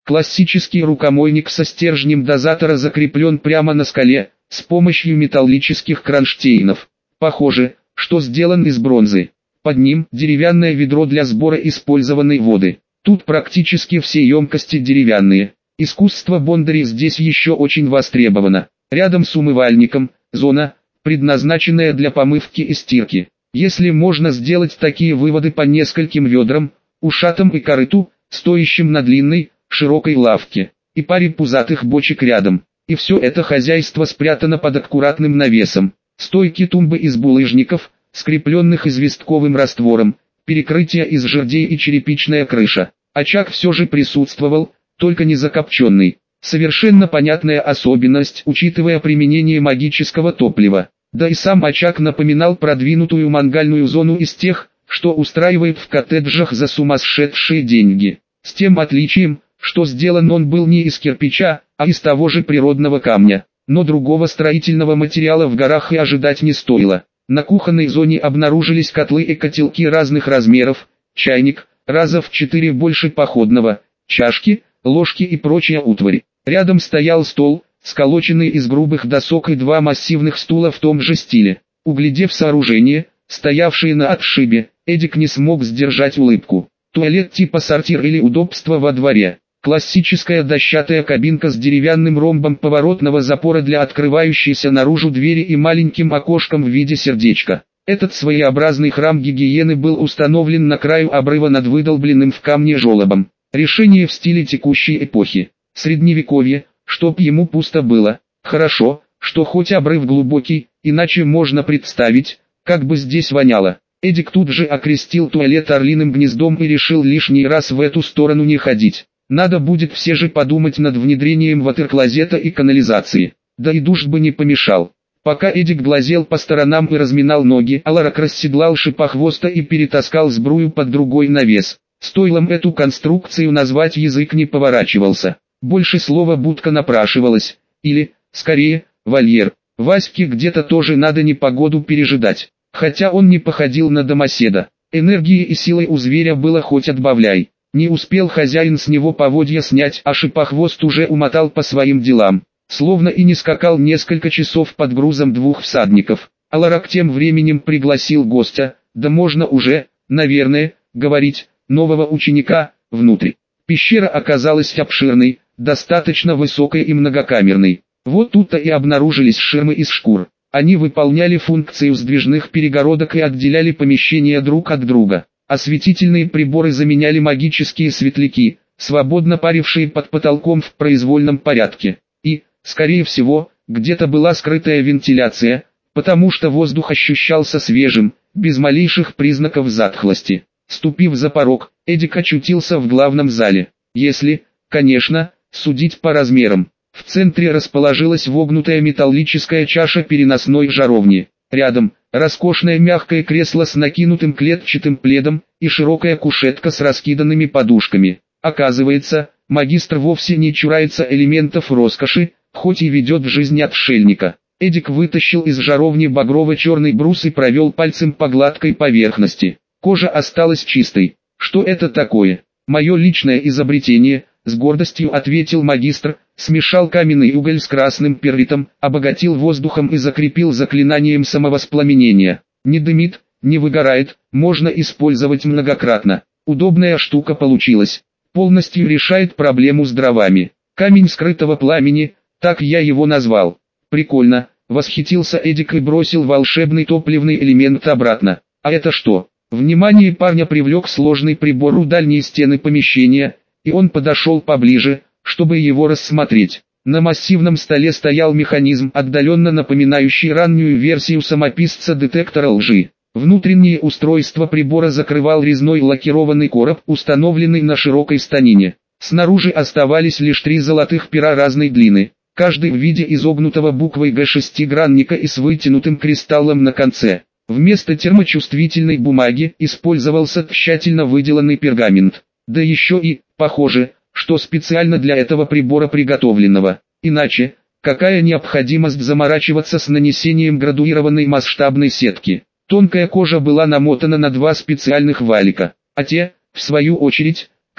Классический рукомойник со стержнем дозатора закреплен прямо на скале, с помощью металлических кронштейнов. Похоже, что сделан из бронзы. Под ним деревянное ведро для сбора использованной воды. Тут практически все емкости деревянные. Искусство бондарей здесь еще очень востребовано. Рядом с умывальником зона, предназначенная для помывки и стирки. Если можно сделать такие выводы по нескольким ведрам, ушатам и корыту, стоящим на длинной, широкой лавке, и паре пузатых бочек рядом. И все это хозяйство спрятано под аккуратным навесом. Стойки тумбы из булыжников, скрепленных известковым раствором, перекрытие из жердей и черепичная крыша. Очаг все же присутствовал, только не закопченный. Совершенно понятная особенность, учитывая применение магического топлива. Да и сам очаг напоминал продвинутую мангальную зону из тех, что устраивают в коттеджах за сумасшедшие деньги. С тем отличием, что сделан он был не из кирпича, а из того же природного камня. Но другого строительного материала в горах и ожидать не стоило. На кухонной зоне обнаружились котлы и котелки разных размеров, чайник, раза в 4 больше походного, чашки, ложки и прочая утварь. Рядом стоял стол, сколоченный из грубых досок, и 2 массивных стула в том же стиле. Углядев сооружение, стоявшее на отшибе, Эдик не смог сдержать улыбку. Туалет типа сортир или удобство во дворе. Классическая дощатая кабинка с деревянным ромбом поворотного запора для открывающейся наружу двери и маленьким окошком в виде сердечка. Этот своеобразный храм гигиены был установлен на краю обрыва над выдолбленным в камне желобом. Решение в стиле текущей эпохи. Средневековье, чтоб ему пусто было. Хорошо, что хоть обрыв глубокий, иначе можно представить, как бы здесь воняло. Эдик тут же окрестил туалет орлиным гнездом и решил лишний раз в эту сторону не ходить. Надо будет все же подумать над внедрением ватерклозета и канализации. Да и душ бы не помешал. Пока Эдик глазел по сторонам и разминал ноги, Аларак расседлал шипохвоста и перетаскал сбрую под другой навес. Стоилом эту конструкцию назвать язык не поворачивался. Больше слова будка напрашивалось. Или, скорее, вольер. Ваське где-то тоже надо непогоду пережидать. Хотя он не походил на домоседа. Энергии и силы у зверя было хоть отбавляй. Не успел хозяин с него поводья снять, а шипохвост уже умотал по своим делам. Словно и не скакал несколько часов под грузом 2 всадников. Аларак тем временем пригласил гостя, да можно уже, наверное, говорить, нового ученика, внутрь. Пещера оказалась обширной, достаточно высокой и многокамерной. Вот тут-то и обнаружились ширмы из шкур. Они выполняли функцию сдвижных перегородок и отделяли помещения друг от друга. Осветительные приборы заменяли магические светляки, свободно парившие под потолком в произвольном порядке. И, скорее всего, где-то была скрытая вентиляция, потому что воздух ощущался свежим, без малейших признаков затхлости. Ступив за порог, Эдик очутился в главном зале. Если, конечно, судить по размерам. В центре расположилась вогнутая металлическая чаша переносной жаровни. Рядом – роскошное мягкое кресло с накинутым клетчатым пледом и широкая кушетка с раскиданными подушками. Оказывается, магистр вовсе не чурается элементов роскоши, хоть и ведет жизнь отшельника. Эдик вытащил из жаровни багрово-черный брус и провел пальцем по гладкой поверхности. Кожа осталась чистой. Что это такое? Мое личное изобретение, с гордостью ответил магистр, смешал каменный уголь с красным перлитом, обогатил воздухом и закрепил заклинанием самовоспламенения. Не дымит, не выгорает, можно использовать многократно. Удобная штука получилась. Полностью решает проблему с дровами. Камень скрытого пламени, так я его назвал. Прикольно, восхитился Эдик и бросил волшебный топливный элемент обратно. А это что? Внимание парня привлек сложный прибор у дальней стены помещения, и он подошел поближе, чтобы его рассмотреть. На массивном столе стоял механизм, отдаленно напоминающий раннюю версию самописца детектора лжи. Внутреннее устройство прибора закрывал резной лакированный короб, установленный на широкой станине. Снаружи оставались лишь 3 золотых пера разной длины, каждый в виде изогнутого буквой Г шестигранника и с вытянутым кристаллом на конце. Вместо термочувствительной бумаги использовался тщательно выделанный пергамент. Да еще и, похоже, что специально для этого прибора приготовленного. Иначе, какая необходимость заморачиваться с нанесением градуированной масштабной сетки? Тонкая кожа была намотана на 2 специальных валика, а те, в свою очередь,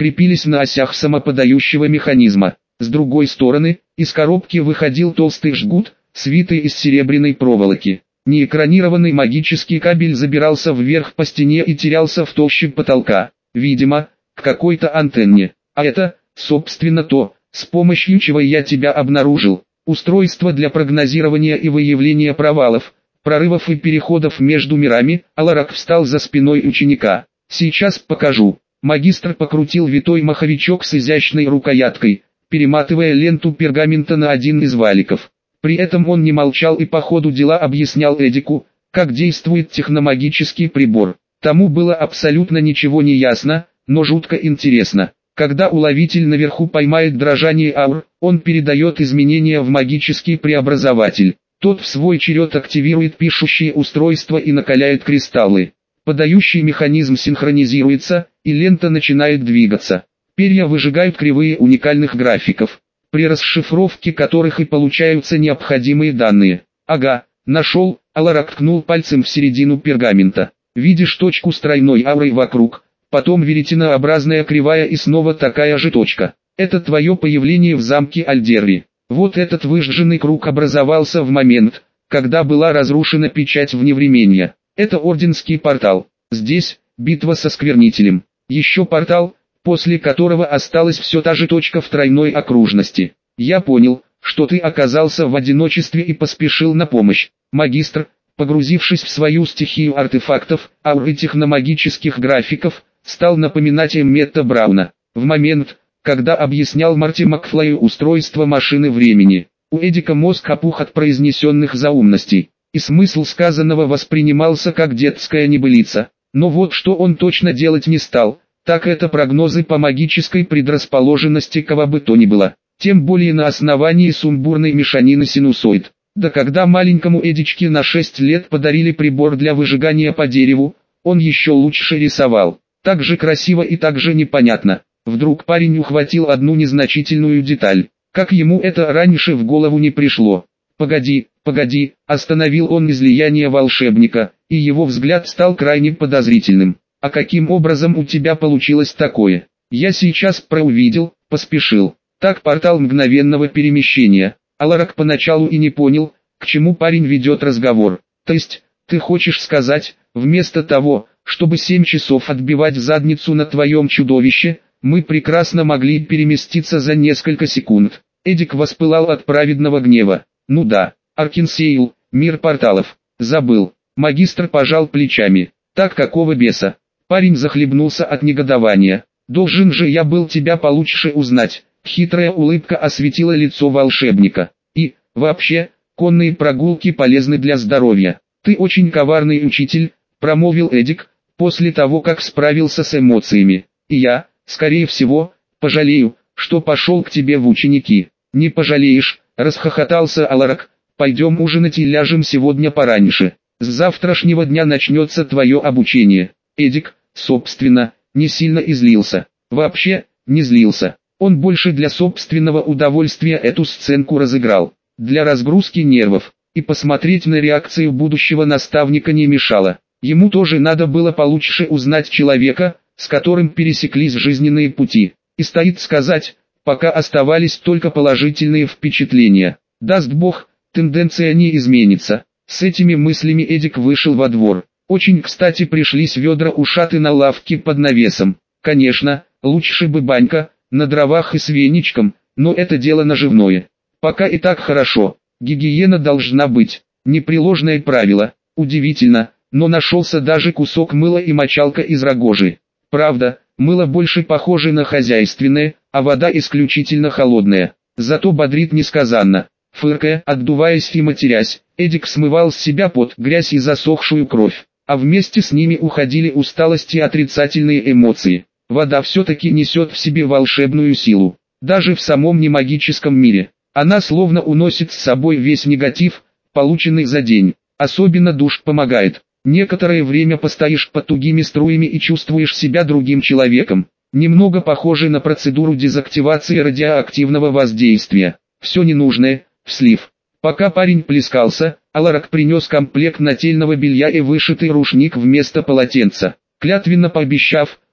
крепились на осях самоподающего механизма. С другой стороны, из коробки выходил толстый жгут, свитый из серебряной проволоки. Неэкранированный магический кабель забирался вверх по стене и терялся в толще потолка, видимо, к какой-то антенне. А это, собственно, то, с помощью чего я тебя обнаружил. Устройство для прогнозирования и выявления провалов, прорывов и переходов между мирами. Аларак встал за спиной ученика. Сейчас покажу. Магистр покрутил витой маховичок с изящной рукояткой, перематывая ленту пергамента на один из валиков. При этом он не молчал и по ходу дела объяснял Эдику, как действует техномагический прибор. Тому было абсолютно ничего не ясно, но жутко интересно. Когда уловитель наверху поймает дрожание аур, он передает изменения в магический преобразователь. Тот в свой черед активирует пишущие устройства и накаляет кристаллы. Подающий механизм синхронизируется, и лента начинает двигаться. Перья выжигают кривые уникальных графиков, при расшифровке которых и получаются необходимые данные. Ага, нашел. Аларак ткнул пальцем в середину пергамента. Видишь точку с тройной аурой вокруг, потом веретенообразная кривая и снова такая же точка. Это твое появление в замке Альдерри. Вот этот выжженный круг образовался в момент, когда была разрушена печать вневременья. Это орденский портал. Здесь битва со сквернителем. Еще портал, после которого осталась все та же точка в тройной окружности. Я понял, что ты оказался в одиночестве и поспешил на помощь. Магистр, погрузившись в свою стихию артефактов, аур и техномагических графиков, стал напоминать Эмметта Брауна. В момент, когда объяснял Марти Макфлаю устройство машины времени, у Эдика мозг опух от произнесенных заумностей, и смысл сказанного воспринимался как детская небылица. Но вот что он точно делать не стал, так это прогнозы по магической предрасположенности кого бы то ни было, тем более на основании сумбурной мешанины синусоид. Да когда маленькому Эдичке на 6 лет подарили прибор для выжигания по дереву, он еще лучше рисовал. Так же красиво и так же непонятно. Вдруг парень ухватил одну незначительную деталь. Как ему это раньше в голову не пришло. «Погоди, погоди», остановил он излияние волшебника, и его взгляд стал крайне подозрительным. «А каким образом у тебя получилось такое? Я сейчас проувидел, поспешил». Так портал мгновенного перемещения. Аларак поначалу и не понял, к чему парень ведет разговор. То есть, ты хочешь сказать, вместо того, чтобы 7 часов отбивать задницу на твоем чудовище, мы прекрасно могли переместиться за несколько секунд. Эдик воспылал от праведного гнева. Ну да, Аркенсейл, мир порталов. Забыл. Магистр пожал плечами. Так какого беса? Парень захлебнулся от негодования. Должен же я был тебя получше узнать. Хитрая улыбка осветила лицо волшебника. И, вообще, конные прогулки полезны для здоровья. Ты очень коварный учитель, промолвил Эдик, после того как справился с эмоциями. И я, скорее всего, пожалею, что пошел к тебе в ученики. Не пожалеешь, расхохотался Аларак. Пойдем ужинать и ляжем сегодня пораньше. С завтрашнего дня начнется твое обучение. Эдик, собственно, не сильно излился. Вообще, не злился. Он больше для собственного удовольствия эту сценку разыграл. Для разгрузки нервов. И посмотреть на реакцию будущего наставника не мешало. Ему тоже надо было получше узнать человека, с которым пересеклись жизненные пути. И стоит сказать, пока оставались только положительные впечатления. Даст Бог, тенденция не изменится. С этими мыслями Эдик вышел во двор. Очень кстати пришлись ведра ушаты на лавке под навесом. Конечно, лучше бы банька, на дровах и с веничком, но это дело наживное. Пока и так хорошо, гигиена должна быть, непреложное правило. Удивительно, но нашелся даже кусок мыла и мочалка из рогожи. Правда, мыло больше похоже на хозяйственное, а вода исключительно холодная. Зато бодрит несказанно. Фыркая, отдуваясь и матерясь, Эдик смывал с себя пот, грязь и засохшую кровь, а вместе с ними уходили усталость и отрицательные эмоции. Вода все-таки несет в себе волшебную силу. Даже в самом немагическом мире. Она словно уносит с собой весь негатив, полученный за день. Особенно душ помогает. Некоторое время постоишь под тугими струями и чувствуешь себя другим человеком. Немного похоже на процедуру дезактивации радиоактивного воздействия. Все ненужное, в слив. Пока парень плескался, Аларак принес комплект нательного белья и вышитый рушник вместо полотенца. Клятвенно пообещав,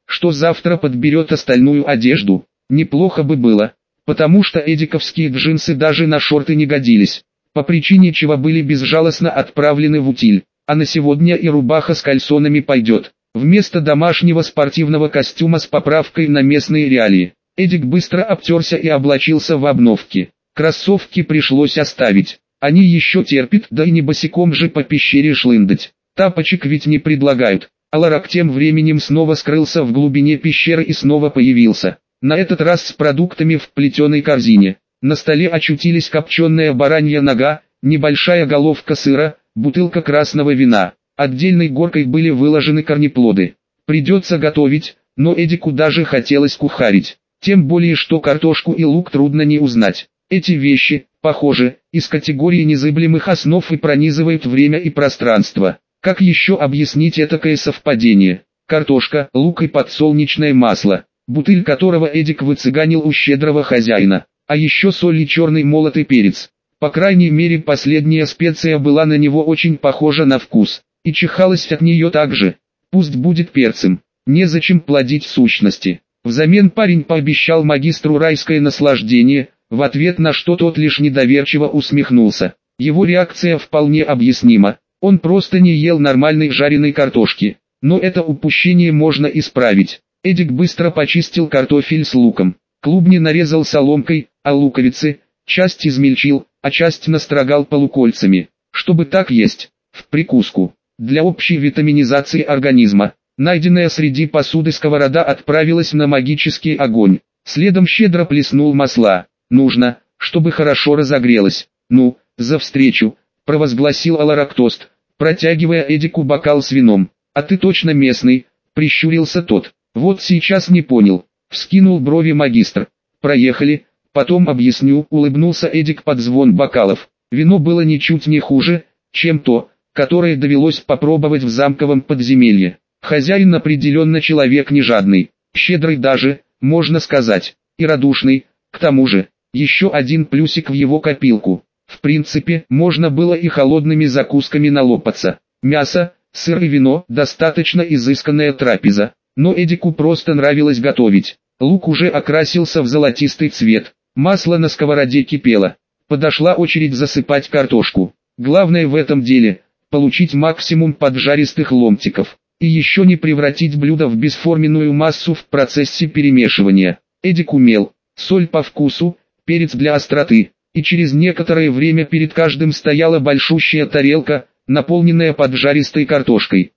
что завтра подберет остальную одежду. Неплохо бы было, потому что эдиковские джинсы даже на шорты не годились, по причине чего были безжалостно отправлены в утиль, а на сегодня и рубаха с кальсонами пойдет, вместо домашнего спортивного костюма с поправкой на местные реалии. Эдик быстро обтерся и облачился в обновки. Кроссовки пришлось оставить, они еще терпят, да и не босиком же по пещере шлындать, тапочек ведь не предлагают. Аларак тем временем снова скрылся в глубине пещеры и снова появился. На этот раз с продуктами в плетеной корзине. На столе очутились копченая баранья нога, небольшая головка сыра, бутылка красного вина. Отдельной горкой были выложены корнеплоды. Придется готовить, но Эдику даже хотелось кухарить. Тем более что картошку и лук трудно не узнать. Эти вещи, похоже, из категории незыблемых основ и пронизывают время и пространство. Как еще объяснить этакое совпадение? Картошка, лук и подсолнечное масло, бутыль которого Эдик выцыганил у щедрого хозяина, а еще соль и черный молотый перец. По крайней мере последняя специя была на него очень похожа на вкус, и чихалась от нее так же. Пусть будет перцем, незачем плодить сущности. Взамен парень пообещал магистру райское наслаждение, в ответ на что тот лишь недоверчиво усмехнулся. Его реакция вполне объяснима. Он просто не ел нормальной жареной картошки, но это упущение можно исправить. Эдик быстро почистил картофель с луком, клубни нарезал соломкой, а луковицы, часть измельчил, а часть настрогал полукольцами, чтобы так есть, в прикуску. Для общей витаминизации организма, найденная среди посуды сковорода отправилась на магический огонь, следом щедро плеснул масла. Нужно, чтобы хорошо разогрелось. Ну, за встречу, провозгласил Аларак тост, протягивая Эдику бокал с вином. «А ты точно местный?» — прищурился тот. «Вот сейчас не понял», — вскинул брови магистр. «Проехали, потом объясню», — улыбнулся Эдик под звон бокалов. Вино было ничуть не хуже, чем то, которое довелось попробовать в замковом подземелье. Хозяин определенно человек не жадный, щедрый даже, можно сказать, и радушный. К тому же, еще один плюсик в его копилку. В принципе, можно было и холодными закусками налопаться. Мясо, сыр и вино – достаточно изысканная трапеза. Но Эдику просто нравилось готовить. Лук уже окрасился в золотистый цвет. Масло на сковороде кипело. Подошла очередь засыпать картошку. Главное в этом деле – получить максимум поджаристых ломтиков. И еще не превратить блюдо в бесформенную массу в процессе перемешивания. Эдик умел. Соль по вкусу, перец для остроты. И через некоторое время перед каждым стояла большущая тарелка, наполненная поджаристой картошкой.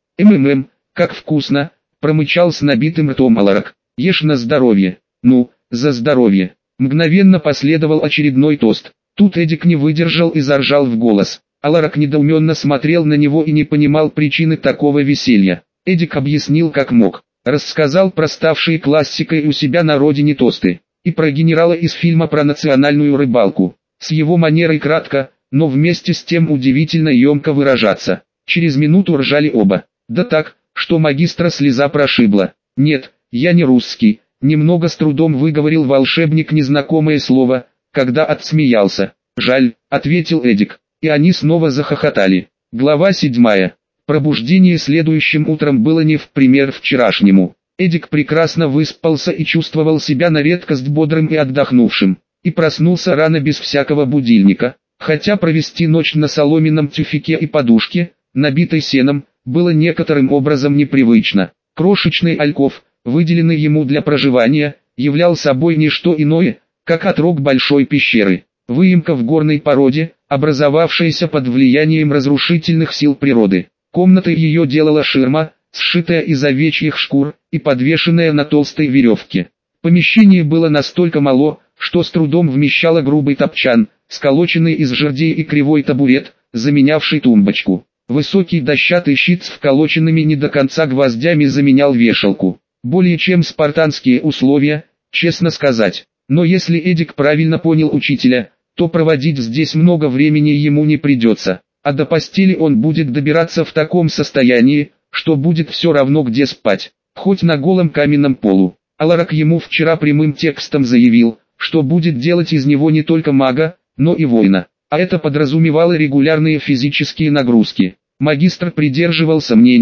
Как вкусно!» — промычал с набитым ртом Аларак. «Ешь на здоровье!» «Ну, за здоровье!» Мгновенно последовал очередной тост. Тут Эдик не выдержал и заржал в голос. Аларак недоуменно смотрел на него и не понимал причины такого веселья. Эдик объяснил как мог. Рассказал про ставшие классикой у себя на родине тосты. И про генерала из фильма про национальную рыбалку. С его манерой кратко, но вместе с тем удивительно емко выражаться. Через минуту ржали оба. Да так, что магистра слеза прошибла. «Нет, я не русский», — немного с трудом выговорил волшебник незнакомое слово, когда отсмеялся. «Жаль», — ответил Эдик, и они снова захохотали. Глава 7. Пробуждение следующим утром было не в пример вчерашнему. Эдик прекрасно выспался и чувствовал себя на редкость бодрым и отдохнувшим. И проснулся рано без всякого будильника, хотя провести ночь на соломенном тюфике и подушке, набитой сеном, было некоторым образом непривычно. Крошечный альков, выделенный ему для проживания, являл собой не что иное, как отрог большой пещеры, выемка в горной породе, образовавшаяся под влиянием разрушительных сил природы. Комнатой ее делала ширма, сшитая из овечьих шкур и подвешенная на толстой веревке. Помещение было настолько мало, что с трудом вмещало грубый топчан, сколоченный из жердей и кривой табурет, заменявший тумбочку. Высокий дощатый щит с вколоченными не до конца гвоздями заменял вешалку. Более чем спартанские условия, честно сказать. Но если Эдик правильно понял учителя, то проводить здесь много времени ему не придется. А до постели он будет добираться в таком состоянии, что будет все равно где спать, хоть на голом каменном полу. Аларак ему вчера прямым текстом заявил, что будет делать из него не только мага, но и воина, а это подразумевало регулярные физические нагрузки. Магистр придерживался мнения,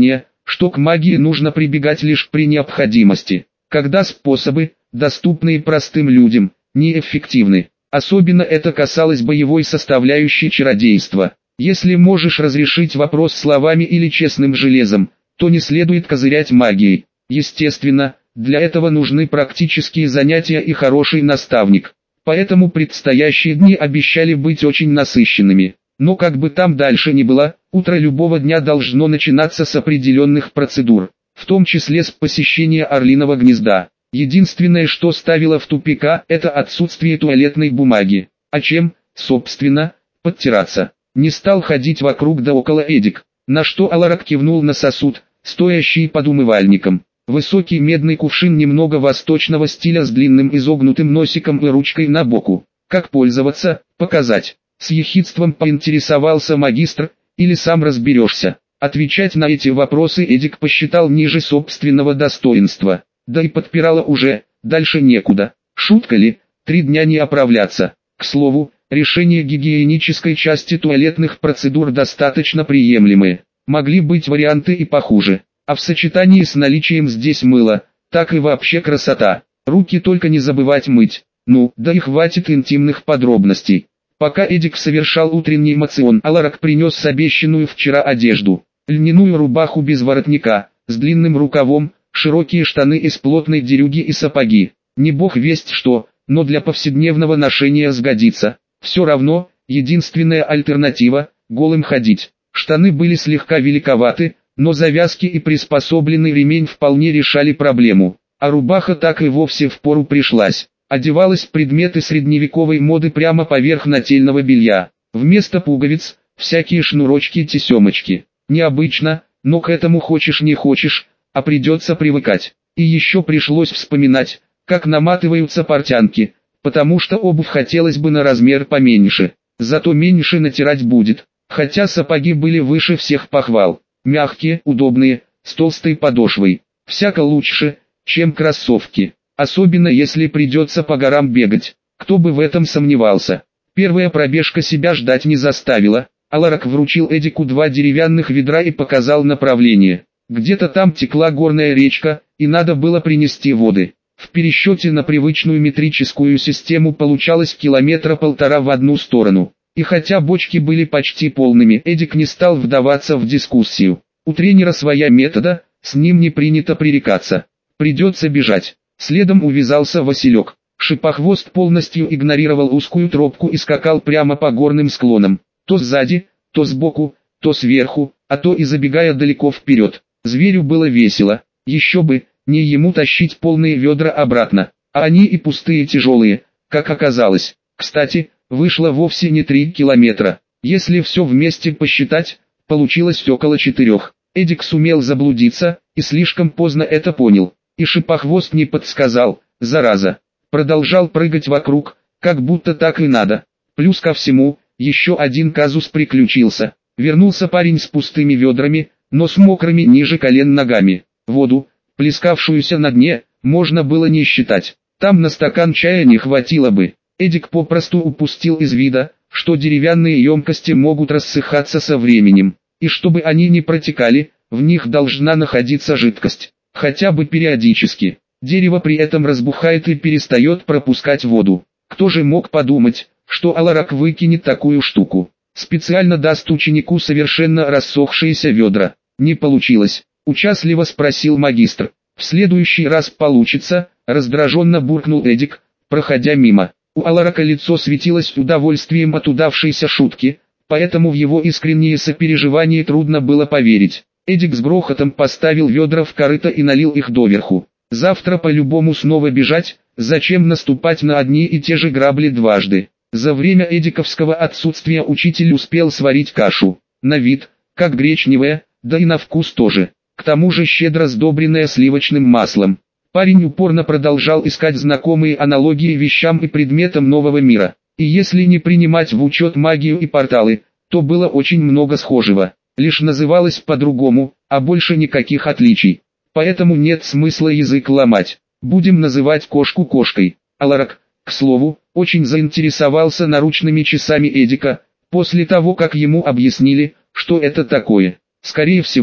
что к магии нужно прибегать лишь при необходимости, когда способы, доступные простым людям, неэффективны. Особенно это касалось боевой составляющей чародейства. Если можешь разрешить вопрос словами или честным железом, то не следует козырять магией. Естественно, для этого нужны практические занятия и хороший наставник. Поэтому предстоящие дни обещали быть очень насыщенными. Но как бы там дальше ни было, утро любого дня должно начинаться с определенных процедур, в том числе с посещения орлиного гнезда. Единственное, что ставило в тупика, это отсутствие туалетной бумаги. А чем, собственно, подтираться? Не стал ходить вокруг да около Эдик, на что Аларак кивнул на сосуд, стоящий под умывальником. Высокий медный кувшин немного восточного стиля с длинным изогнутым носиком и ручкой на боку. Как пользоваться, показать. С ехидством поинтересовался магистр, или сам разберешься. Отвечать на эти вопросы Эдик посчитал ниже собственного достоинства. Да и подпирала уже, дальше некуда. Шутка ли, 3 дня не оправляться. К слову, решение гигиенической части туалетных процедур достаточно приемлемые. Могли быть варианты и похуже. А в сочетании с наличием здесь мыла, так и вообще красота. Руки только не забывать мыть. Ну, да и хватит интимных подробностей. Пока Эдик совершал утренний мацион, Аларак принес обещанную вчера одежду. Льняную рубаху без воротника, с длинным рукавом, широкие штаны из плотной дерюги и сапоги. Не бог весть что, но для повседневного ношения сгодится. Все равно, единственная альтернатива – голым ходить. Штаны были слегка великоваты, но завязки и приспособленный ремень вполне решали проблему. А рубаха так и вовсе впору пришлась. Одевалась в предметы средневековой моды прямо поверх нательного белья. Вместо пуговиц – всякие шнурочки-тесемочки. Необычно, но к этому хочешь не хочешь, а придется привыкать. И еще пришлось вспоминать, как наматываются портянки, потому что обувь хотелось бы на размер поменьше, зато меньше натирать будет. Хотя сапоги были выше всех похвал. Мягкие, удобные, с толстой подошвой. Всяко лучше, чем кроссовки. Особенно если придется по горам бегать. Кто бы в этом сомневался. Первая пробежка себя ждать не заставила. Аларак вручил Эдику 2 деревянных ведра и показал направление. Где-то там текла горная речка, и надо было принести воды. В пересчете на привычную метрическую систему получалось 1,5 километра в одну сторону. И хотя бочки были почти полными, Эдик не стал вдаваться в дискуссию. У тренера своя метода, с ним не принято пререкаться. Придется бежать. Следом увязался Василек. Шипохвост полностью игнорировал узкую тропку и скакал прямо по горным склонам. То сзади, то сбоку, то сверху, а то и забегая далеко вперед. Зверю было весело. Еще бы, не ему тащить полные ведра обратно. А они и пустые тяжелые, как оказалось. Кстати, вышло вовсе не 3 километра. Если все вместе посчитать, получилось около 4. Эдик сумел заблудиться, и слишком поздно это понял. И Шипохвост не подсказал, зараза. Продолжал прыгать вокруг, как будто так и надо. Плюс ко всему, еще один казус приключился. Вернулся парень с пустыми ведрами, но с мокрыми ниже колен ногами. Воду, плескавшуюся на дне, можно было не считать. Там на стакан чая не хватило бы. Эдик попросту упустил из вида, что деревянные емкости могут рассыхаться со временем. И чтобы они не протекали, в них должна находиться жидкость. Хотя бы периодически. Дерево при этом разбухает и перестает пропускать воду. Кто же мог подумать, что Аларак выкинет такую штуку? Специально даст ученику совершенно рассохшиеся ведра. Не получилось. Участливо спросил магистр. В следующий раз получится, раздраженно буркнул Эдик, проходя мимо. У Аларака лицо светилось удовольствием от удавшейся шутки, поэтому в его искренние сопереживания трудно было поверить. Эдик с грохотом поставил ведра в корыто и налил их доверху. Завтра по-любому снова бежать, зачем наступать на одни и те же грабли дважды. За время эдиковского отсутствия учитель успел сварить кашу. На вид, как гречневая, да и на вкус тоже. К тому же щедро сдобренная сливочным маслом. Парень упорно продолжал искать знакомые аналогии вещам и предметам нового мира. И если не принимать в учет магию и порталы, то было очень много схожего. Лишь называлось по-другому, а больше никаких отличий. Поэтому нет смысла язык ломать. Будем называть кошку кошкой. Аларак, к слову, очень заинтересовался наручными часами Эдика, после того как ему объяснили, что это такое. Скорее всего,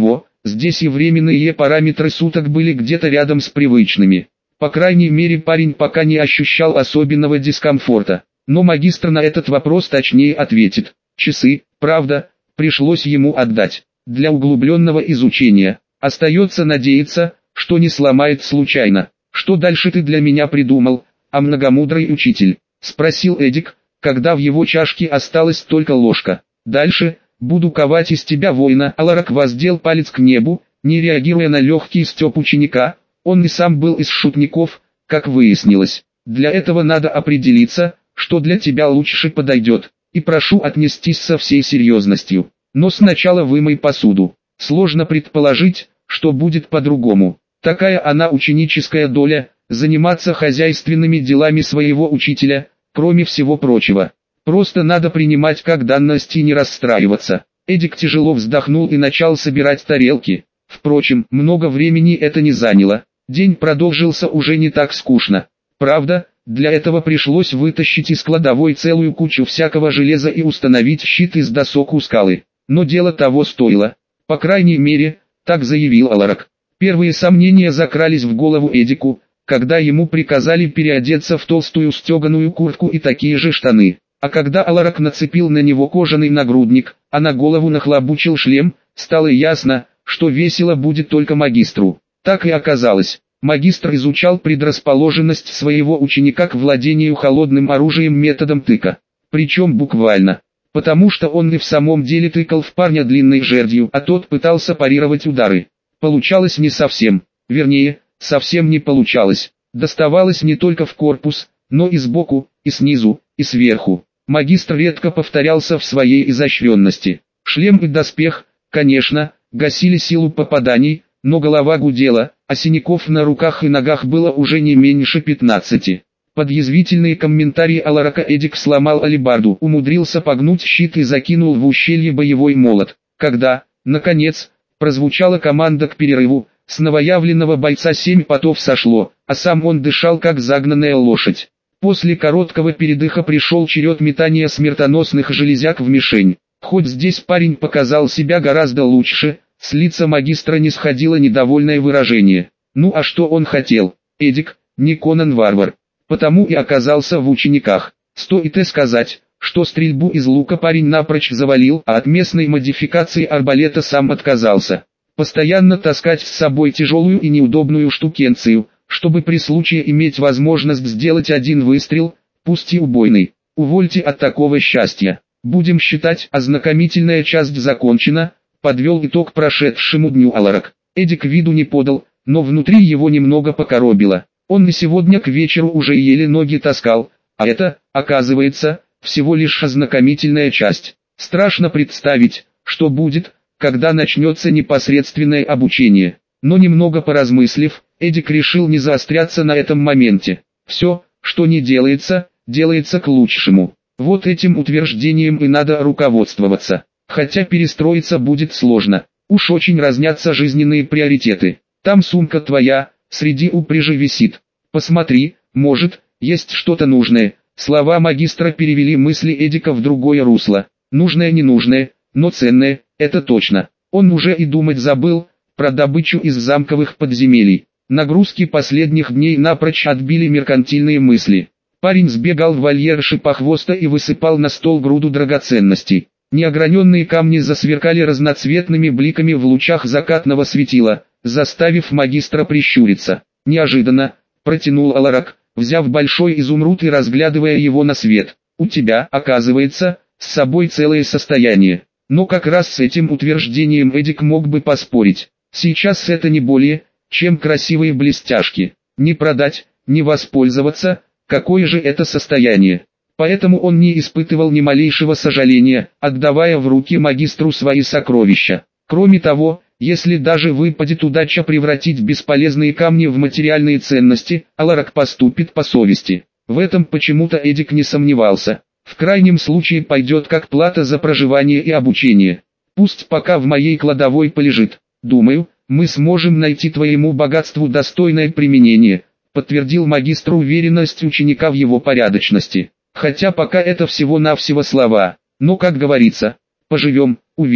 Здесь и временные параметры суток были где-то рядом с привычными. По крайней мере, парень пока не ощущал особенного дискомфорта. Но магистр на этот вопрос точнее ответит. Часы, правда, пришлось ему отдать. Для углубленного изучения. Остается надеяться, что не сломает случайно. «Что дальше ты для меня придумал, а многомудрый учитель?» — спросил Эдик, когда в его чашке осталась только ложка. «Дальше, буду ковать из тебя воина». Аларак воздел палец к небу, не реагируя на легкий стёб ученика. Он и сам был из шутников, как выяснилось. «Для этого надо определиться, что для тебя лучше подойдет, и прошу отнестись со всей серьезностью. Но сначала вымой посуду. Сложно предположить, что будет по-другому. Такая она ученическая доля, заниматься хозяйственными делами своего учителя, кроме всего прочего. Просто надо принимать как данность и не расстраиваться». Эдик тяжело вздохнул и начал собирать тарелки. Впрочем, много времени это не заняло. День продолжился уже не так скучно. Правда, для этого пришлось вытащить из кладовой целую кучу всякого железа и установить щит из досок у скалы. Но дело того стоило. По крайней мере, так заявил Аларак. Первые сомнения закрались в голову Эдику, когда ему приказали переодеться в толстую стеганую куртку и такие же штаны. А когда Аларак нацепил на него кожаный нагрудник, а на голову нахлобучил шлем, стало ясно, что весело будет только магистру. Так и оказалось. Магистр изучал предрасположенность своего ученика к владению холодным оружием методом тыка. Причем буквально. Потому что он и в самом деле тыкал в парня длинной жердью, а тот пытался парировать удары. Получалось не совсем. Вернее, совсем не получалось. Доставалось не только в корпус, но и сбоку, и снизу, и сверху. Магистр редко повторялся в своей изощренности. Шлем и доспех, конечно, гасили силу попаданий, но голова гудела, а синяков на руках и ногах было уже не меньше 15. Под язвительные комментарии Аларака Эдик сломал алебарду, умудрился погнуть щит и закинул в ущелье боевой молот. Когда, наконец, прозвучала команда к перерыву, с новоявленного бойца 7 потов сошло, а сам он дышал как загнанная лошадь. После короткого передыха пришел черед метания смертоносных железяк в мишень. Хоть здесь парень показал себя гораздо лучше, с лица магистра не сходило недовольное выражение. Ну а что он хотел? Эдик, не Конан-варвар. Потому и оказался в учениках. Стоит и сказать, что стрельбу из лука парень напрочь завалил, а от местной модификации арбалета сам отказался. Постоянно таскать с собой тяжелую и неудобную штукенцию, чтобы при случае иметь возможность сделать один выстрел, пусть и убойный. Увольте от такого счастья. Будем считать, ознакомительная часть закончена, подвел итог прошедшему дню Аларак. Эдик виду не подал, но внутри его немного покоробило. Он и сегодня к вечеру уже еле ноги таскал, а это, оказывается, всего лишь ознакомительная часть. Страшно представить, что будет, когда начнется непосредственное обучение. Но немного поразмыслив, Эдик решил не заостряться на этом моменте. Все, что не делается, делается к лучшему. Вот этим утверждением и надо руководствоваться. Хотя перестроиться будет сложно. Уж очень разнятся жизненные приоритеты. Там сумка твоя, среди упряжи висит. Посмотри, может, есть что-то нужное. Слова магистра перевели мысли Эдика в другое русло. Нужное-ненужное, но ценное, это точно. Он уже и думать забыл про добычу из замковых подземелий. Нагрузки последних дней напрочь отбили меркантильные мысли. Парень сбегал в вольер шипохвоста и высыпал на стол груду драгоценностей. Неограненные камни засверкали разноцветными бликами в лучах закатного светила, заставив магистра прищуриться. Неожиданно, протянул Аларак, взяв большой изумруд и разглядывая его на свет. У тебя, оказывается, с собой целое состояние. Но как раз с этим утверждением Эдик мог бы поспорить. Сейчас это не более, чем красивые блестяшки. Не продать, не воспользоваться, какое же это состояние. Поэтому он не испытывал ни малейшего сожаления, отдавая в руки магистру свои сокровища. Кроме того, если даже выпадет удача превратить бесполезные камни в материальные ценности, Аларак поступит по совести. В этом почему-то Эдик не сомневался. В крайнем случае пойдет как плата за проживание и обучение. Пусть пока в моей кладовой полежит. Думаю, мы сможем найти твоему богатству достойное применение, подтвердил магистр уверенность ученика в его порядочности. Хотя пока это всего-навсего слова, но, как говорится, поживем, увидим.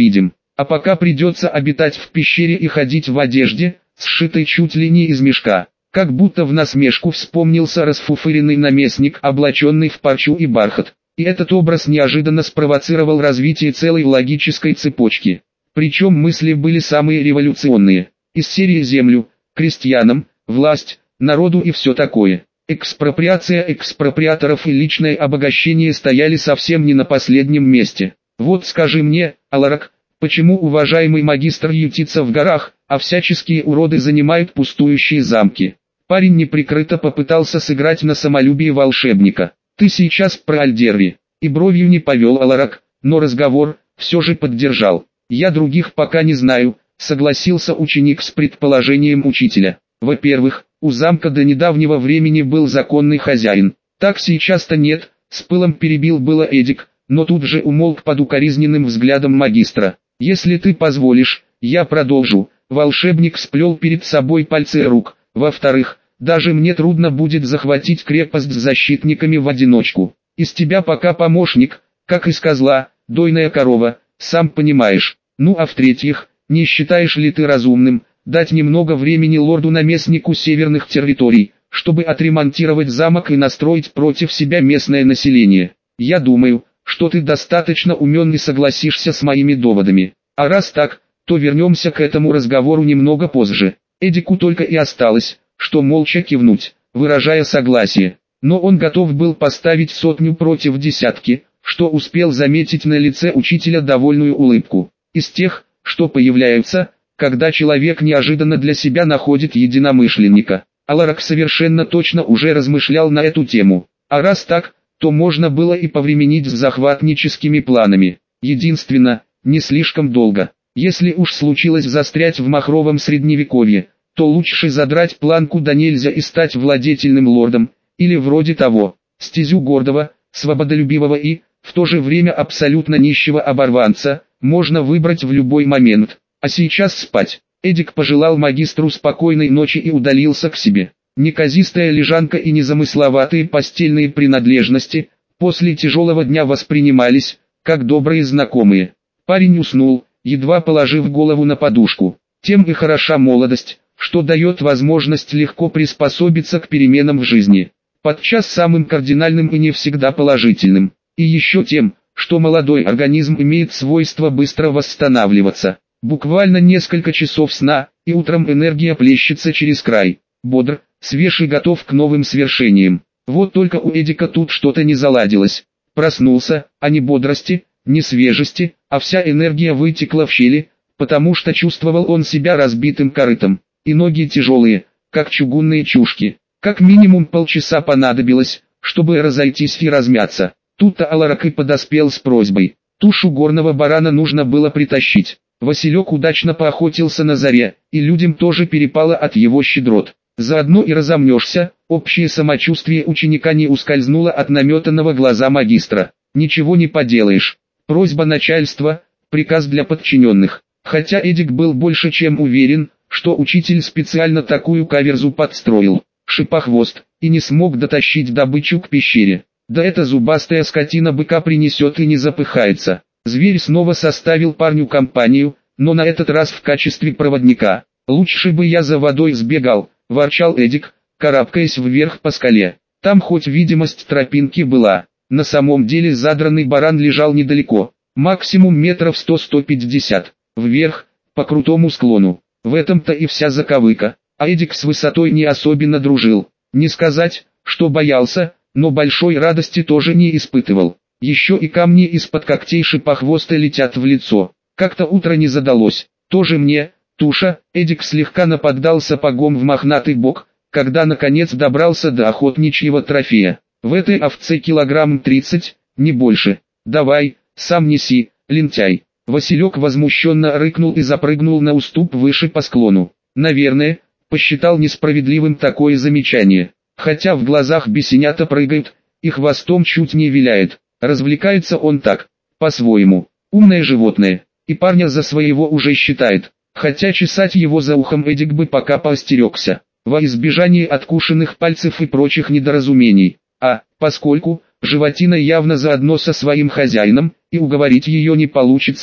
А пока придется обитать в пещере и ходить в одежде, сшитой чуть ли не из мешка. Как будто в насмешку вспомнился расфуфыренный наместник, облаченный в парчу и бархат. И этот образ неожиданно спровоцировал развитие целой логической цепочки. Причем мысли были самые революционные. Из серии «Землю», «Крестьянам», «Власть», «Народу» и все такое. Экспроприация экспроприаторов и личное обогащение стояли совсем не на последнем месте. Вот скажи мне, Аларак, почему уважаемый магистр ютится в горах, а всяческие уроды занимают пустующие замки? Парень неприкрыто попытался сыграть на самолюбие волшебника. Ты сейчас про Альдерри. И бровью не повел Аларак, но разговор все же поддержал. Я других пока не знаю, согласился ученик с предположением учителя. Во-первых, у замка до недавнего времени был законный хозяин. Так сейчас-то нет, с пылом перебил было Эдик, но тут же умолк под укоризненным взглядом магистра. Если ты позволишь, я продолжу. Волшебник сплел перед собой пальцы рук. Во-вторых, даже мне трудно будет захватить крепость с защитниками в одиночку. Из тебя пока помощник, как из козла, дойная корова, сам понимаешь. Ну а в-третьих, не считаешь ли ты разумным дать немного времени лорду-наместнику северных территорий, чтобы отремонтировать замок и настроить против себя местное население? Я думаю, что ты достаточно умен и согласишься с моими доводами. А раз так, то вернемся к этому разговору немного позже. Эдику только и осталось, что молча кивнуть, выражая согласие. Но он готов был поставить 100 против десятки, что успел заметить на лице учителя довольную улыбку. Из тех, что появляются, когда человек неожиданно для себя находит единомышленника. Аларак совершенно точно уже размышлял на эту тему. А раз так, то можно было и повременить с захватническими планами. Единственно, не слишком долго. Если уж случилось застрять в махровом средневековье, то лучше задрать планку да нельзя и стать владетельным лордом, или вроде того. Стезю гордого, свободолюбивого и, в то же время абсолютно нищего оборванца, можно выбрать в любой момент. А сейчас спать. Эдик пожелал магистру спокойной ночи и удалился к себе. Неказистая лежанка и незамысловатые постельные принадлежности после тяжелого дня воспринимались как добрые знакомые. Парень уснул, едва положив голову на подушку. Тем и хороша молодость, что дает возможность легко приспособиться к переменам в жизни. Подчас самым кардинальным и не всегда положительным. И еще тем, что молодой организм имеет свойство быстро восстанавливаться. Буквально несколько часов сна, и утром энергия плещется через край. Бодр, свеж и готов к новым свершениям. Вот только у Эдика тут что-то не заладилось. Проснулся, а не бодрости, не свежести, а вся энергия вытекла в щели, потому что чувствовал он себя разбитым корытом. И ноги тяжелые, как чугунные чушки. Как минимум полчаса понадобилось, чтобы разойтись и размяться. Тут-то Аларак и подоспел с просьбой. Тушу горного барана нужно было притащить. Василек удачно поохотился на заре, и людям тоже перепало от его щедрот. Заодно и разомнешься, общее самочувствие ученика не ускользнуло от наметанного глаза магистра. Ничего не поделаешь. Просьба начальства, приказ для подчиненных. Хотя Эдик был больше чем уверен, что учитель специально такую каверзу подстроил. Шипохвост, и не смог дотащить добычу к пещере. Да эта зубастая скотина быка принесет и не запыхается. Зверь снова составил парню компанию, но на этот раз в качестве проводника. «Лучше бы я за водой сбегал», – ворчал Эдик, карабкаясь вверх по скале. Там хоть видимость тропинки была. На самом деле задранный баран лежал недалеко, максимум метров 100-150, вверх, по крутому склону. В этом-то и вся заковыка, а Эдик с высотой не особенно дружил. Не сказать, что боялся, но большой радости тоже не испытывал. Еще и камни из-под когтей шипохвоста летят в лицо. Как-то утро не задалось. Тоже мне, туша. Эдик слегка наподдал сапогом в мохнатый бок, когда наконец добрался до охотничьего трофея. В этой овце килограмм 30, не больше. Давай, сам неси, лентяй. Василек возмущенно рыкнул и запрыгнул на уступ выше по склону. Наверное, посчитал несправедливым такое замечание. Хотя в глазах бесенята прыгают, и хвостом чуть не виляет. Развлекается он так, по-своему. Умное животное, и парня за своего уже считает. Хотя чесать его за ухом Эдик бы пока поостерегся, во избежание откушенных пальцев и прочих недоразумений. А, поскольку животина явно заодно со своим хозяином, и уговорить ее не получится,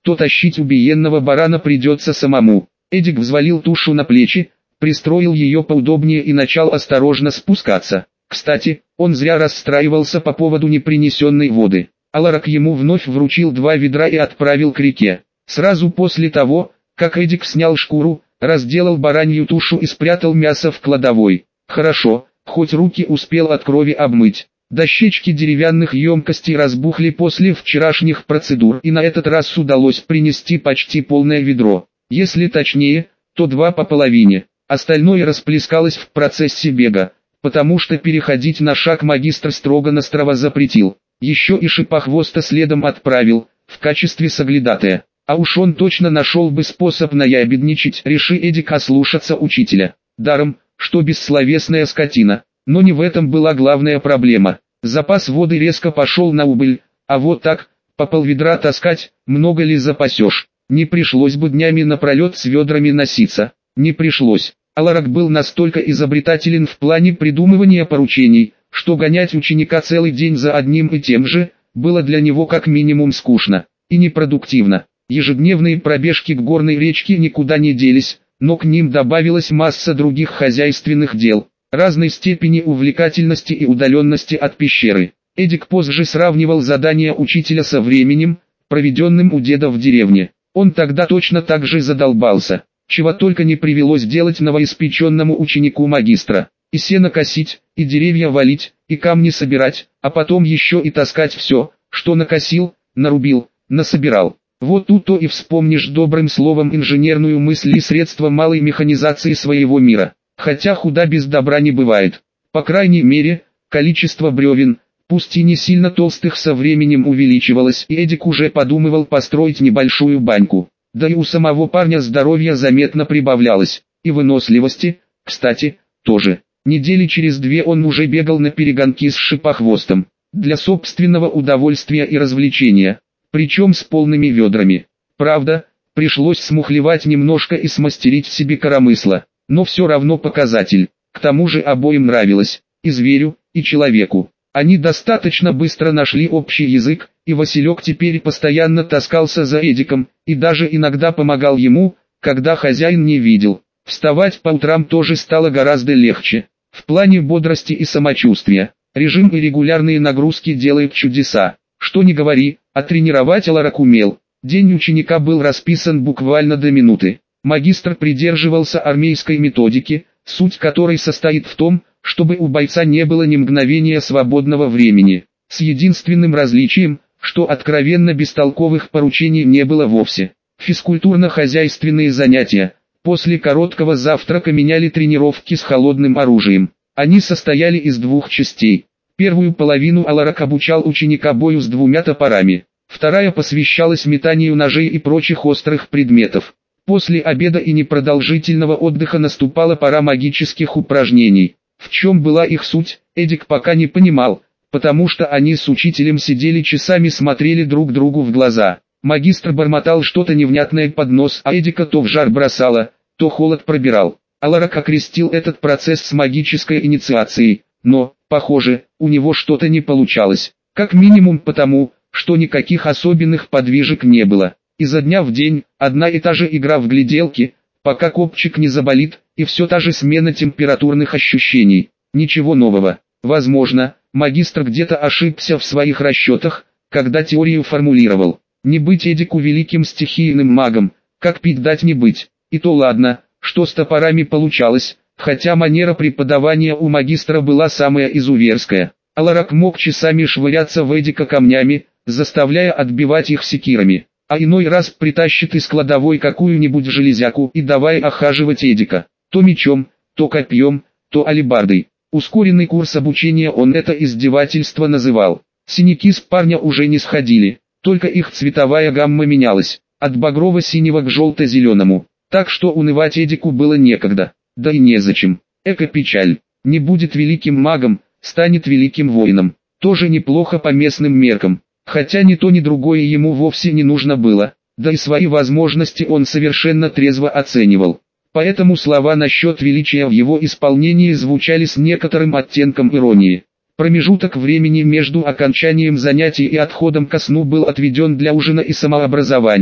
то тащить убиенного барана придется самому. Эдик взвалил тушу на плечи, пристроил ее поудобнее и начал осторожно спускаться. Кстати, он зря расстраивался по поводу непринесенной воды. Аларак ему вновь вручил 2 ведра и отправил к реке. Сразу после того, как Эдик снял шкуру, разделал баранью тушу и спрятал мясо в кладовой. Хорошо, хоть руки успел от крови обмыть. Дощечки деревянных емкостей разбухли после вчерашних процедур, и на этот раз удалось принести почти полное ведро. Если точнее, то 2 по половине. Остальное расплескалось в процессе бега, потому что переходить на шаг магистр строго-настрого запретил. Еще и Шипохвоста следом отправил, в качестве соглядатая. А уж он точно нашел бы способ наябедничать, реши Эдик ослушаться учителя. Даром, что бессловесная скотина. Но не в этом была главная проблема. Запас воды резко пошел на убыль, а вот так, по полведра таскать, много ли запасешь? Не пришлось бы днями напролет с ведрами носиться. Не пришлось. Аларак был настолько изобретателен в плане придумывания поручений, что гонять ученика целый день за одним и тем же, было для него как минимум скучно и непродуктивно. Ежедневные пробежки к горной речке никуда не делись, но к ним добавилась масса других хозяйственных дел, разной степени увлекательности и удаленности от пещеры. Эдик позже сравнивал задания учителя со временем, проведенным у деда в деревне. Он тогда точно так же задолбался. Чего только не привелось делать новоиспеченному ученику магистра. И сено косить, и деревья валить, и камни собирать, а потом еще и таскать все, что накосил, нарубил, насобирал. Вот тут-то и вспомнишь добрым словом инженерную мысль и средства малой механизации своего мира. Хотя худа без добра не бывает. По крайней мере, количество бревен, пусть и не сильно толстых, со временем увеличивалось, и Эдик уже подумывал построить небольшую баньку. Да и у самого парня здоровье заметно прибавлялось, и выносливости, кстати, тоже. Недели через 2 он уже бегал на перегонки с Шипохвостом, для собственного удовольствия и развлечения, причем с полными ведрами. Правда, пришлось смухлевать немножко и смастерить себе коромысло, но все равно показатель. К тому же обоим нравилось, и зверю, и человеку. Они достаточно быстро нашли общий язык, и Василек теперь постоянно таскался за Эдиком, и даже иногда помогал ему, когда хозяин не видел. Вставать по утрам тоже стало гораздо легче. В плане бодрости и самочувствия, режим и регулярные нагрузки делают чудеса. Что ни говори, а тренировать Аларак умел. День ученика был расписан буквально до минуты. Магистр придерживался армейской методики, суть которой состоит в том, чтобы у бойца не было ни мгновения свободного времени. С единственным различием, что откровенно бестолковых поручений не было вовсе. Физкультурно-хозяйственные занятия. После короткого завтрака меняли тренировки с холодным оружием. Они состояли из 2 частей. Первую половину Аларак обучал ученика бою с 2 топорами. Вторая посвящалась метанию ножей и прочих острых предметов. После обеда и непродолжительного отдыха наступала пора магических упражнений. В чем была их суть, Эдик пока не понимал, потому что они с учителем сидели часами, смотрели друг другу в глаза. Магистр бормотал что-то невнятное под нос, а Эдика то в жар бросало, то холод пробирал. Аларак окрестил этот процесс с магической инициацией, но, похоже, у него что-то не получалось. Как минимум потому, что никаких особенных подвижек не было. Изо дня в день, одна и та же игра в гляделки, пока копчик не заболит, и все та же смена температурных ощущений. Ничего нового. Возможно, магистр где-то ошибся в своих расчетах, когда теорию формулировал. Не быть Эдику великим стихийным магом, как пить дать не быть. И то ладно, что с топорами получалось, хотя манера преподавания у магистра была самая изуверская. Аларак мог часами швыряться в Эдика камнями, заставляя отбивать их секирами. А иной раз притащит из кладовой какую-нибудь железяку и давай охаживать Эдика. То мечом, то копьем, то алебардой. Ускоренный курс обучения он это издевательство называл. Синяки с парня уже не сходили, только их цветовая гамма менялась, от багрово-синего к желто-зеленому. Так что унывать Эдику было некогда, да и незачем. Эко-печаль. Не будет великим магом, станет великим воином. Тоже неплохо по местным меркам. Хотя ни то ни другое ему вовсе не нужно было, да и свои возможности он совершенно трезво оценивал. Поэтому слова насчет величия в его исполнении звучали с некоторым оттенком иронии. Промежуток времени между окончанием занятий и отходом ко сну был отведен для ужина и самообразования.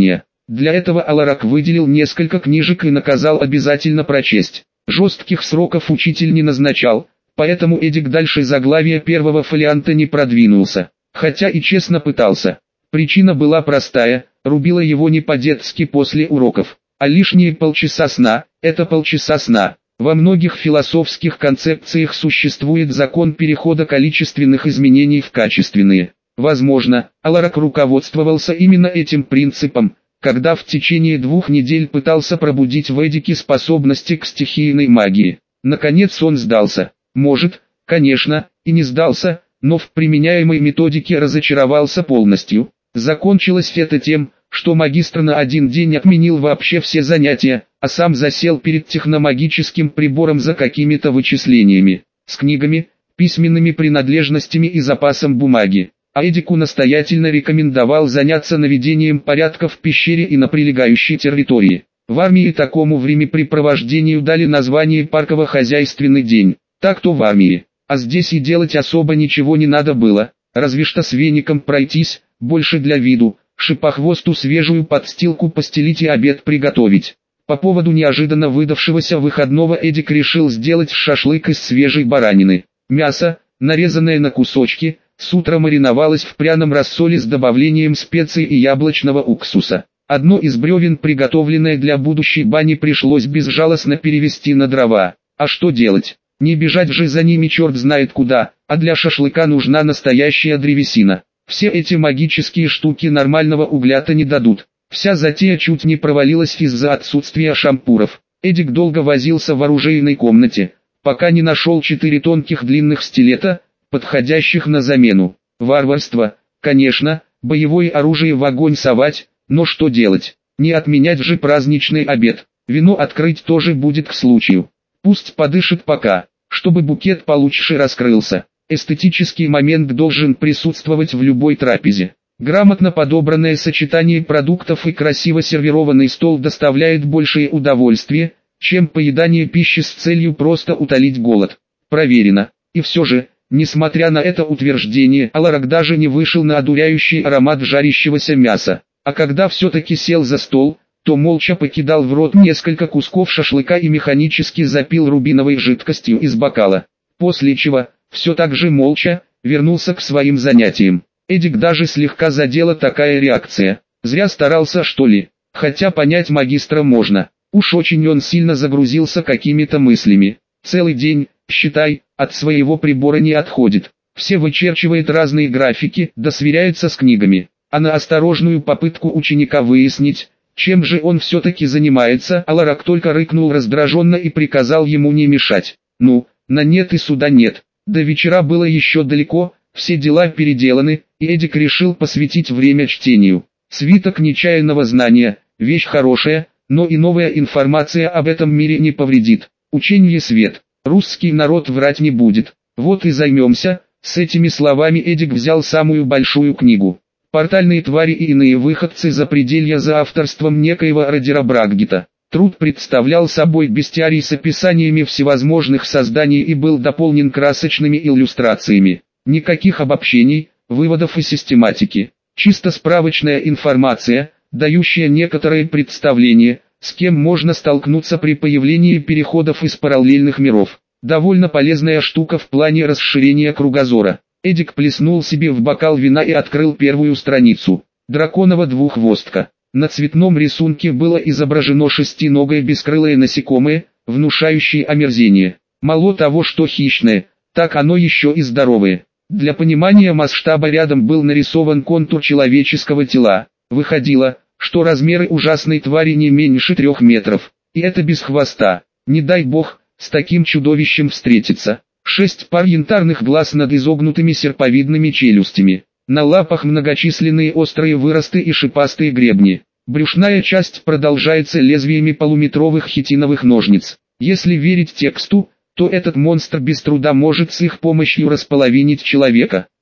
Для этого Аларак выделил несколько книжек и наказал обязательно прочесть. Жестких сроков учитель не назначал, поэтому Эдик дальше заглавия первого фолианта не продвинулся, хотя и честно пытался. Причина была простая, рубила его не по-детски после уроков, а лишние полчаса сна – это полчаса сна. Во многих философских концепциях существует закон перехода количественных изменений в качественные. Возможно, Аларак руководствовался именно этим принципом, когда в течение 2 недель пытался пробудить в Эдике способности к стихийной магии. Наконец он сдался. Может, конечно, и не сдался, но в применяемой методике разочаровался полностью. Закончилось это тем, что магистр на 1 день отменил вообще все занятия, а сам засел перед техномагическим прибором за какими-то вычислениями, с книгами, письменными принадлежностями и запасом бумаги. А Эдику настоятельно рекомендовал заняться наведением порядка в пещере и на прилегающей территории. В армии такому времяпрепровождению дали название парково-хозяйственный день. Так-то в армии. А здесь и делать особо ничего не надо было, разве что с веником пройтись, больше для виду, шипохвосту свежую подстилку постелить и обед приготовить. По поводу неожиданно выдавшегося выходного Эдик решил сделать шашлык из свежей баранины. Мясо, нарезанное на кусочки, с утра мариновалось в пряном рассоле с добавлением специй и яблочного уксуса. Одно из бревен, приготовленное для будущей бани, пришлось безжалостно перевести на дрова. А что делать? Не бежать же за ними черт знает куда, а для шашлыка нужна настоящая древесина. Все эти магические штуки нормального угля-то не дадут. Вся затея чуть не провалилась из-за отсутствия шампуров. Эдик долго возился в оружейной комнате, пока не нашел 4 тонких длинных стилета, подходящих на замену. Варварство, конечно, боевое оружие в огонь совать, но что делать? Не отменять же праздничный обед. Вино открыть тоже будет к случаю. Пусть подышит пока, чтобы букет получше раскрылся. Эстетический момент должен присутствовать в любой трапезе. Грамотно подобранное сочетание продуктов и красиво сервированный стол доставляет большее удовольствие, чем поедание пищи с целью просто утолить голод. Проверено. И все же, несмотря на это утверждение, Аларак даже не вышел на одуряющий аромат жарящегося мяса. А когда все-таки сел за стол, то молча покидал в рот несколько кусков шашлыка и механически запил рубиновой жидкостью из бокала. После чего, все так же молча, вернулся к своим занятиям. Эдик даже слегка задела такая реакция. Зря старался, что ли. Хотя понять магистра можно. Уж очень он сильно загрузился какими-то мыслями. Целый день, считай, от своего прибора не отходит. Все вычерчивает разные графики, да сверяется с книгами. А на осторожную попытку ученика выяснить, чем же он все-таки занимается, Аларак только рыкнул раздраженно и приказал ему не мешать. Ну, на нет и суда нет. До вечера было еще далеко, все дела переделаны, и Эдик решил посвятить время чтению. Свиток нечаянного знания – вещь хорошая, но и новая информация об этом мире не повредит. Ученье свет, русский народ врать не будет. Вот и займемся. С этими словами Эдик взял самую большую книгу. «Портальные твари и иные выходцы запределья» за авторством некоего Родера Браггета. Труд представлял собой бестиарий с описаниями всевозможных созданий и был дополнен красочными иллюстрациями. Никаких обобщений, выводов и систематики. Чисто справочная информация, дающая некоторые представления, с кем можно столкнуться при появлении переходов из параллельных миров. Довольно полезная штука в плане расширения кругозора. Эдик плеснул себе в бокал вина и открыл первую страницу. Драконова двуххвостка. На цветном рисунке было изображено шестиногое бескрылое насекомое, внушающее омерзение. Мало того, что хищное, так оно еще и здоровое. Для понимания масштаба рядом был нарисован контур человеческого тела. Выходило, что размеры ужасной твари не меньше 3 метров. И это без хвоста. Не дай бог, с таким чудовищем встретиться. 6 пар янтарных глаз над изогнутыми серповидными челюстями. На лапах многочисленные острые выросты и шипастые гребни. Брюшная часть продолжается лезвиями полуметровых хитиновых ножниц. Если верить тексту, то этот монстр без труда может с их помощью располовинить человека.